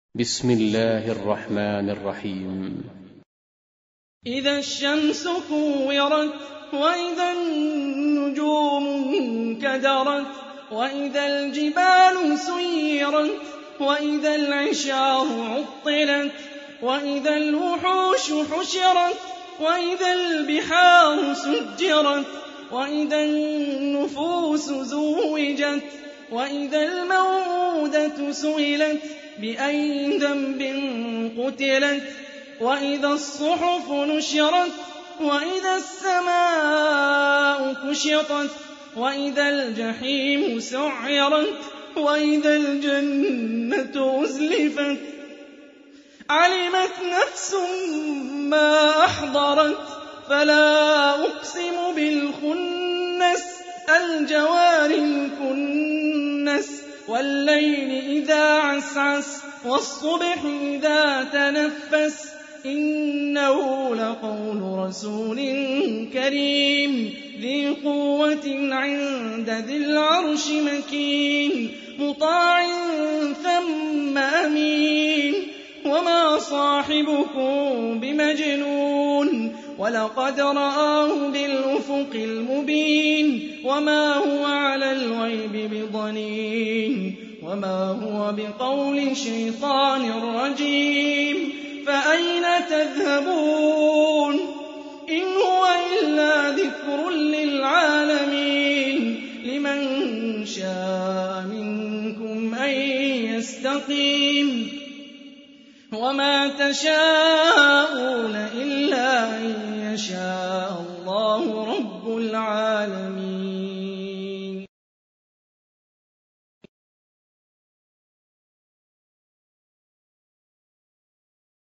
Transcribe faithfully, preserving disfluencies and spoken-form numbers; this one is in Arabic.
بسم الله الرحمن الرحيم. إذا الشمس كورت وإذا النجوم انكدرت وإذا الجبال سيرت وإذا العشار عطلت وإذا الوحوش حشرت وإذا البحار سجرت وإذا النفوس زوجت وإذا الموءودة سئلت بأي ذنب قتلت وإذا الصحف نشرت وإذا السماء كشطت وإذا الجحيم سعرت وإذا الجنة أزلفت علمت نفس ما أحضرت فلا أقسم بالخنس الجوار الكنس والليل إذا عسعس والصبح إذا تنفس إنه لقول رسول كريم ذي قوة عند ذي العرش مكين مطاع ثم أمين وما صاحبكم بمجنون ولقد رآه بالأفق المبين وما هو على الغيب بضنين وما هو بقول شيطان رجيم فأين تذهبون إن هو إلا ذكر للعالمين لمن شاء منكم أن يستقيم وما تشاءون إلا أن يشاء الله رب العالمين.